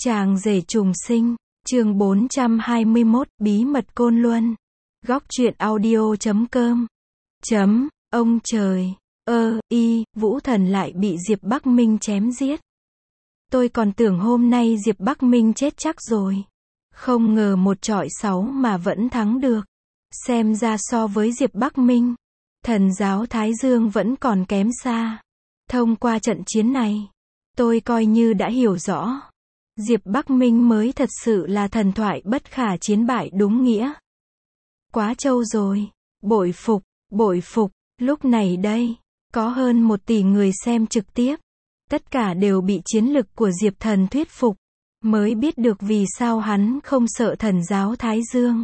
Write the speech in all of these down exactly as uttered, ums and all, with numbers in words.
Chàng rể trùng sinh, chương bốn trăm hai mươi mốt, bí mật Côn Luân. Góc truyện audio chấm com. Chấm, ông trời, ơ, y, Vũ Thần lại bị Diệp Bắc Minh chém giết. Tôi còn tưởng hôm nay Diệp Bắc Minh chết chắc rồi. Không ngờ một chọi sáu mà vẫn thắng được. Xem ra so với Diệp Bắc Minh, thần giáo Thái Dương vẫn còn kém xa. Thông qua trận chiến này, tôi coi như đã hiểu rõ. Diệp Bắc Minh mới thật sự là thần thoại bất khả chiến bại đúng nghĩa. Quá trâu rồi, bội phục, bội phục, lúc này đây, có hơn một tỷ người xem trực tiếp. Tất cả đều bị chiến lực của Diệp Thần thuyết phục, mới biết được vì sao hắn không sợ thần giáo Thái Dương.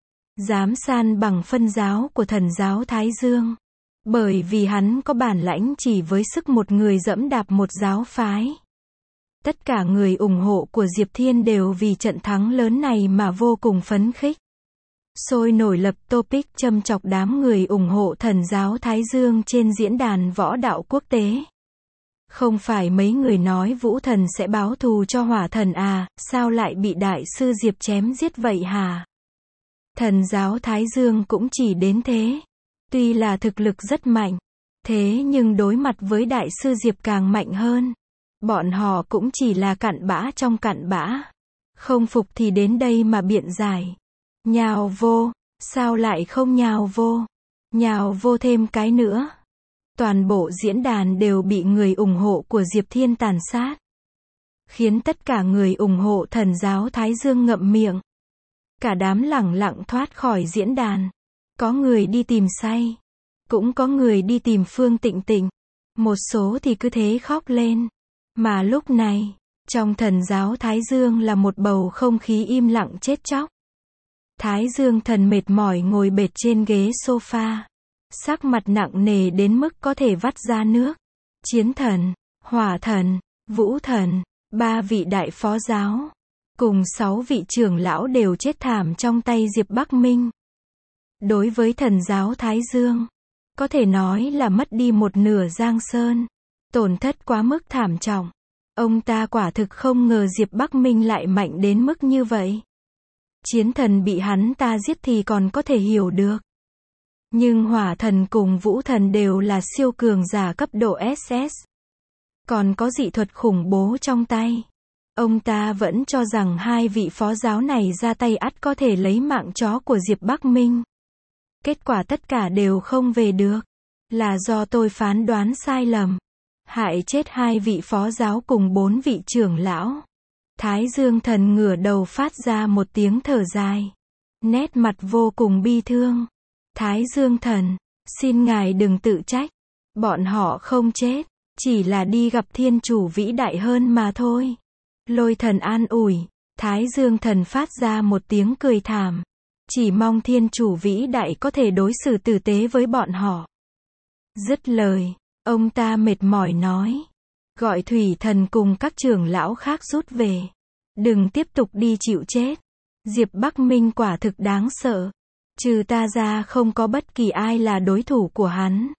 Dám san bằng phân giáo của thần giáo Thái Dương. Bởi vì hắn có bản lãnh chỉ với sức một người dẫm đạp một giáo phái. Tất cả người ủng hộ của Diệp Thiên đều vì trận thắng lớn này mà vô cùng phấn khích. Sôi nổi lập topic châm chọc đám người ủng hộ thần giáo Thái Dương trên diễn đàn võ đạo quốc tế. Không phải mấy người nói Vũ Thần sẽ báo thù cho Hỏa Thần à, sao lại bị đại sư Diệp chém giết vậy hả? Thần giáo Thái Dương cũng chỉ đến thế. Tuy là thực lực rất mạnh, thế nhưng đối mặt với đại sư Diệp càng mạnh hơn. Bọn họ cũng chỉ là cặn bã trong cặn bã. Không phục thì đến đây mà biện giải. Nhào vô, sao lại không nhào vô? Nhào vô thêm cái nữa. Toàn bộ diễn đàn đều bị người ủng hộ của Diệp Thiên tàn sát. Khiến tất cả người ủng hộ thần giáo Thái Dương ngậm miệng. Cả đám lẳng lặng thoát khỏi diễn đàn. Có người đi tìm say. Cũng có người đi tìm Phương Tịnh Tịnh. Một số thì cứ thế khóc lên. Mà lúc này, trong thần giáo Thái Dương là một bầu không khí im lặng chết chóc. Thái Dương thần mệt mỏi ngồi bệt trên ghế sofa. Sắc mặt nặng nề đến mức có thể vắt ra nước. Chiến thần, Hỏa Thần, Vũ Thần, ba vị đại phó giáo, cùng sáu vị trưởng lão đều chết thảm trong tay Diệp Bắc Minh. Đối với thần giáo Thái Dương, có thể nói là mất đi một nửa Giang Sơn. Tổn thất quá mức thảm trọng. Ông ta quả thực không ngờ Diệp Bắc Minh lại mạnh đến mức như vậy. Chiến thần bị hắn ta giết thì còn có thể hiểu được. Nhưng Hỏa Thần cùng Vũ Thần đều là siêu cường giả cấp độ ét ét. Còn có dị thuật khủng bố trong tay. Ông ta vẫn cho rằng hai vị phó giáo này ra tay ắt có thể lấy mạng chó của Diệp Bắc Minh. Kết quả tất cả đều không về được. Là do tôi phán đoán sai lầm. Hại chết hai vị phó giáo cùng bốn vị trưởng lão. Thái Dương thần ngửa đầu phát ra một tiếng thở dài. Nét mặt vô cùng bi thương. Thái Dương thần, xin ngài đừng tự trách. Bọn họ không chết, chỉ là đi gặp thiên chủ vĩ đại hơn mà thôi. Lôi thần an ủi. Thái Dương thần phát ra một tiếng cười thảm. Chỉ mong thiên chủ vĩ đại có thể đối xử tử tế với bọn họ. Dứt lời, ông ta mệt mỏi nói. Gọi thủy thần cùng các trưởng lão khác rút về. Đừng tiếp tục đi chịu chết. Diệp Bắc Minh quả thực đáng sợ. Trừ ta ra không có bất kỳ ai là đối thủ của hắn.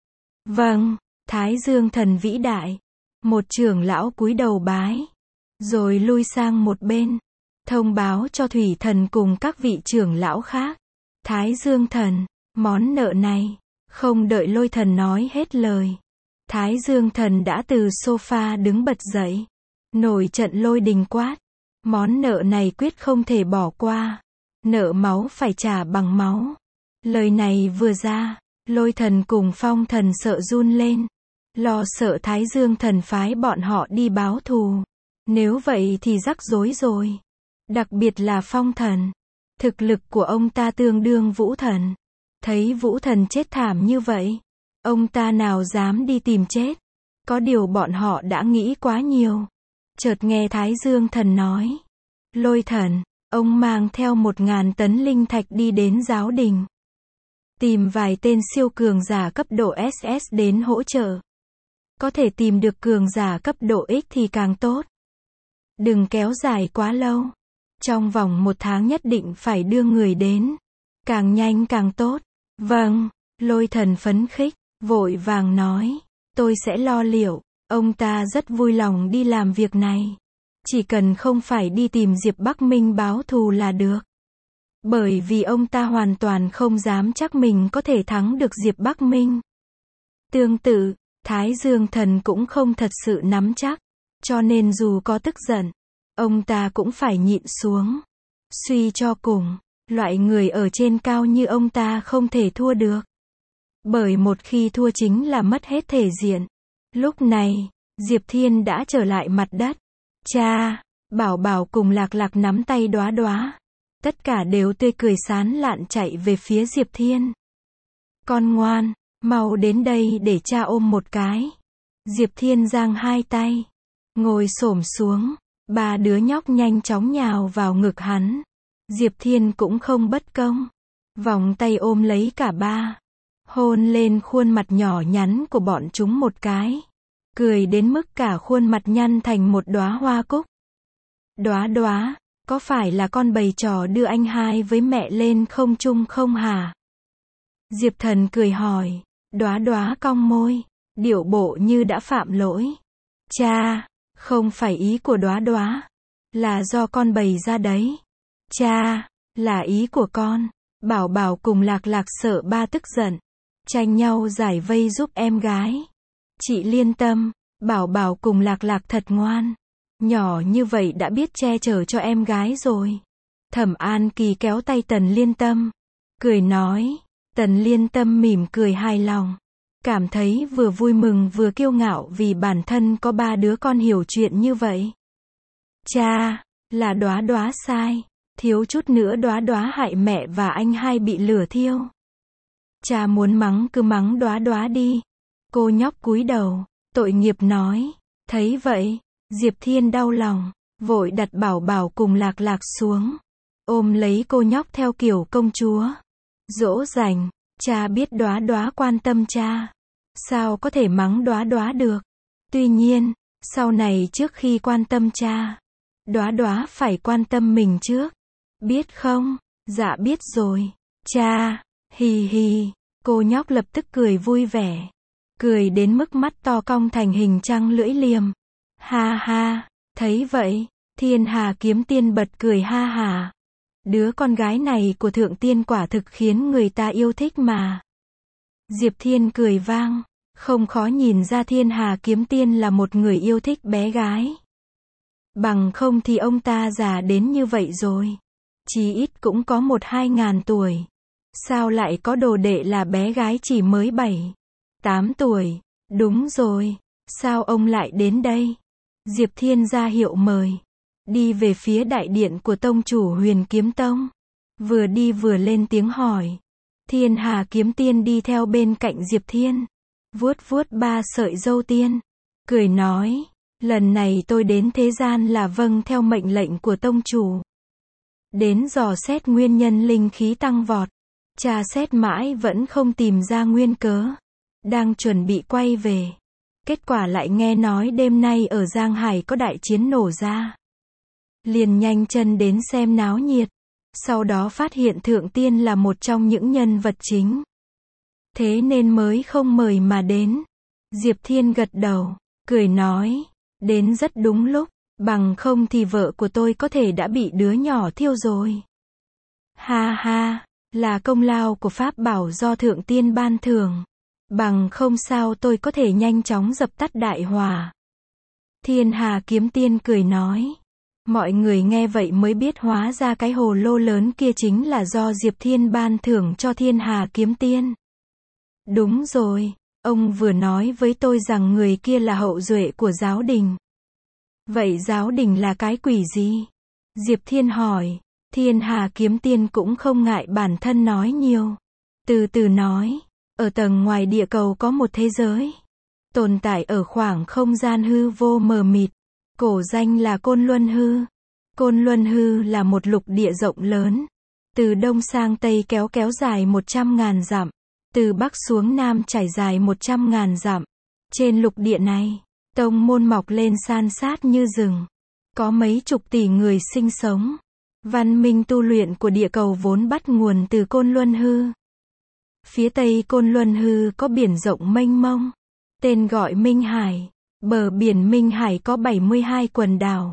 Vâng, Thái Dương thần vĩ đại. Một trưởng lão cúi đầu bái. Rồi lui sang một bên. Thông báo cho thủy thần cùng các vị trưởng lão khác. Thái Dương thần, món nợ này. Không đợi lôi thần nói hết lời. Thái Dương thần đã từ sofa đứng bật dậy. Nổi trận lôi đình quát. Món nợ này quyết không thể bỏ qua. Nợ máu phải trả bằng máu. Lời này vừa ra, lôi thần cùng phong thần sợ run lên. Lo sợ Thái Dương thần phái bọn họ đi báo thù. Nếu vậy thì rắc rối rồi. Đặc biệt là phong thần. Thực lực của ông ta tương đương Vũ Thần. Thấy Vũ Thần chết thảm như vậy, ông ta nào dám đi tìm chết. Có điều bọn họ đã nghĩ quá nhiều. Chợt nghe Thái Dương thần nói. Lôi thần, ông mang theo một ngàn tấn linh thạch đi đến giáo đình. Tìm vài tên siêu cường giả cấp độ ét ét đến hỗ trợ. Có thể tìm được cường giả cấp độ X thì càng tốt. Đừng kéo dài quá lâu. Trong vòng một tháng nhất định phải đưa người đến. Càng nhanh càng tốt. Vâng, lôi thần phấn khích, vội vàng nói. Tôi sẽ lo liệu. Ông ta rất vui lòng đi làm việc này. Chỉ cần không phải đi tìm Diệp Bắc Minh báo thù là được. Bởi vì ông ta hoàn toàn không dám chắc mình có thể thắng được Diệp Bắc Minh. Tương tự, Thái Dương Thần cũng không thật sự nắm chắc. Cho nên dù có tức giận, ông ta cũng phải nhịn xuống. Suy cho cùng, loại người ở trên cao như ông ta không thể thua được. Bởi một khi thua chính là mất hết thể diện. Lúc này, Diệp Thiên đã trở lại mặt đất. Cha, Bảo Bảo cùng Lạc Lạc nắm tay Đóa Đóa. Tất cả đều tươi cười sán lạn chạy về phía Diệp Thiên. Con ngoan, mau đến đây để cha ôm một cái. Diệp Thiên giang hai tay, ngồi xổm xuống, ba đứa nhóc nhanh chóng nhào vào ngực hắn. Diệp Thiên cũng không bất công, vòng tay ôm lấy cả ba, hôn lên khuôn mặt nhỏ nhắn của bọn chúng một cái, cười đến mức cả khuôn mặt nhăn thành một đóa hoa cúc. Đóa Đóa, có phải là con bày trò đưa anh hai với mẹ lên không trung không hả? Diệp Thần cười hỏi. Đóa Đóa cong môi, điệu bộ như đã phạm lỗi. Cha, không phải ý của Đóa Đóa, là do con bày ra đấy. Cha, là ý của con. Bảo Bảo cùng Lạc Lạc sợ ba tức giận, tranh nhau giải vây giúp em gái. Chị Liên Tâm, Bảo Bảo cùng Lạc Lạc thật ngoan, nhỏ như vậy đã biết che chở cho em gái rồi. Thẩm An Kỳ kéo tay Tần Liên Tâm, cười nói. Tần Liên Tâm mỉm cười hài lòng, cảm thấy vừa vui mừng vừa kiêu ngạo vì bản thân có ba đứa con hiểu chuyện như vậy. Cha, là Đóa Đóa sai, thiếu chút nữa Đóa Đóa hại mẹ và anh hai bị lửa thiêu. Cha muốn mắng cứ mắng Đóa Đóa đi. Cô nhóc cúi đầu, tội nghiệp nói. Thấy vậy, Diệp Thiên đau lòng, vội đặt Bảo Bảo cùng Lạc Lạc xuống, ôm lấy cô nhóc theo kiểu công chúa. Dỗ dành, cha biết Đóa Đóa quan tâm cha, sao có thể mắng Đóa Đóa được. Tuy nhiên, sau này trước khi quan tâm cha, Đóa Đóa phải quan tâm mình trước. Biết không? Dạ biết rồi. Cha, hì hì, cô nhóc lập tức cười vui vẻ, cười đến mức mắt to cong thành hình trăng lưỡi liềm. Ha ha, thấy vậy, Thiên Hà Kiếm Tiên bật cười ha hả. Đứa con gái này của Thượng Tiên quả thực khiến người ta yêu thích mà. Diệp Thiên cười vang, không khó nhìn ra Thiên Hà Kiếm Tiên là một người yêu thích bé gái. Bằng không thì ông ta già đến như vậy rồi, chí ít cũng có một hai ngàn tuổi. Sao lại có đồ đệ là bé gái chỉ mới bảy, tám tuổi? Đúng rồi, sao ông lại đến đây? Diệp Thiên ra hiệu mời, đi về phía đại điện của tông chủ Huyền Kiếm Tông. Vừa đi vừa lên tiếng hỏi. Thiên Hà Kiếm Tiên đi theo bên cạnh Diệp Thiên, vuốt vuốt ba sợi râu tiên, cười nói, lần này tôi đến thế gian là vâng theo mệnh lệnh của tông chủ, đến dò xét nguyên nhân linh khí tăng vọt. Tra xét mãi vẫn không tìm ra nguyên cớ, đang chuẩn bị quay về, kết quả lại nghe nói đêm nay ở Giang Hải có đại chiến nổ ra, liền nhanh chân đến xem náo nhiệt. Sau đó phát hiện Thượng Tiên là một trong những nhân vật chính, thế nên mới không mời mà đến. Diệp Thiên gật đầu, cười nói, đến rất đúng lúc, bằng không thì vợ của tôi có thể đã bị đứa nhỏ thiêu rồi. Ha ha, là công lao của pháp bảo do Thượng Tiên ban thưởng, bằng không sao tôi có thể nhanh chóng dập tắt đại hỏa. Thiên Hà Kiếm Tiên cười nói. Mọi người nghe vậy mới biết hóa ra cái hồ lô lớn kia chính là do Diệp Thiên ban thưởng cho Thiên Hà Kiếm Tiên. Đúng rồi, ông vừa nói với tôi rằng người kia là hậu duệ của giáo đình. Vậy giáo đình là cái quỷ gì? Diệp Thiên hỏi. Thiên Hà Kiếm Tiên cũng không ngại bản thân nói nhiều. Từ từ nói, ở tầng ngoài địa cầu có một thế giới, tồn tại ở khoảng không gian hư vô mờ mịt. Cổ danh là Côn Luân Hư. Côn Luân Hư là một lục địa rộng lớn, từ đông sang tây kéo kéo dài một trăm ngàn dặm, từ bắc xuống nam trải dài một trăm ngàn dặm. Trên lục địa này, tông môn mọc lên san sát như rừng, có mấy chục tỷ người sinh sống. Văn minh tu luyện của địa cầu vốn bắt nguồn từ Côn Luân Hư. Phía tây Côn Luân Hư có biển rộng mênh mông, tên gọi Minh Hải. Bờ biển Minh Hải có bảy mươi hai quần đảo,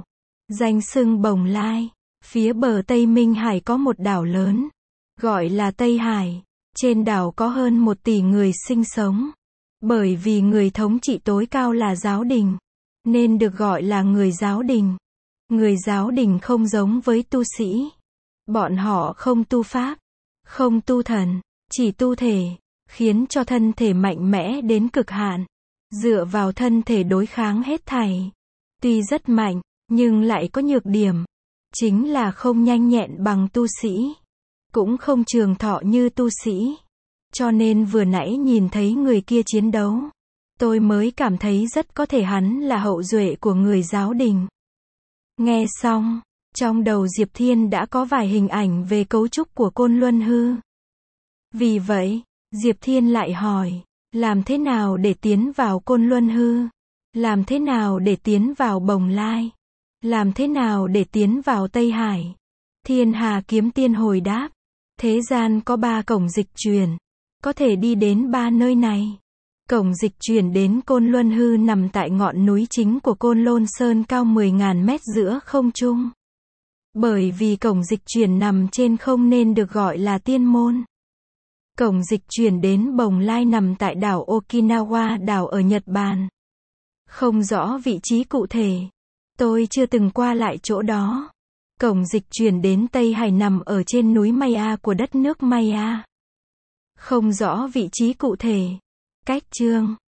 Danh xưng Bồng Lai. Phía bờ Tây Minh Hải có một đảo lớn, gọi là Tây Hải. Trên đảo có hơn một tỷ người sinh sống. Bởi vì người thống trị tối cao là giáo đình, nên được gọi là người giáo đình. Người giáo đình không giống với tu sĩ. Bọn họ không tu pháp, không tu thần, chỉ tu thể, khiến cho thân thể mạnh mẽ đến cực hạn. Dựa vào thân thể đối kháng hết thảy. Tuy rất mạnh, nhưng lại có nhược điểm. Chính là không nhanh nhẹn bằng tu sĩ. Cũng không trường thọ như tu sĩ. Cho nên vừa nãy nhìn thấy người kia chiến đấu, tôi mới cảm thấy rất có thể hắn là hậu duệ của người giáo đình. Nghe xong, trong đầu Diệp Thiên đã có vài hình ảnh về cấu trúc của Côn Luân Hư. Vì vậy, Diệp Thiên lại hỏi, làm thế nào để tiến vào Côn Luân Hư? Làm thế nào để tiến vào Bồng Lai? Làm thế nào để tiến vào Tây Hải? Thiên Hà Kiếm Tiên hồi đáp, thế gian có ba cổng dịch chuyển, có thể đi đến ba nơi này. Cổng dịch chuyển đến Côn Luân Hư nằm tại ngọn núi chính của Côn Lôn Sơn cao mười nghìn mét giữa không trung. Bởi vì cổng dịch chuyển nằm trên không nên được gọi là tiên môn. Cổng dịch chuyển đến Bồng Lai nằm tại đảo Okinawa, đảo ở Nhật Bản. Không rõ vị trí cụ thể. Tôi chưa từng qua lại chỗ đó. Cổng dịch chuyển đến Tây Hải nằm ở trên núi Maya của đất nước Maya. Không rõ vị trí cụ thể. Cách chương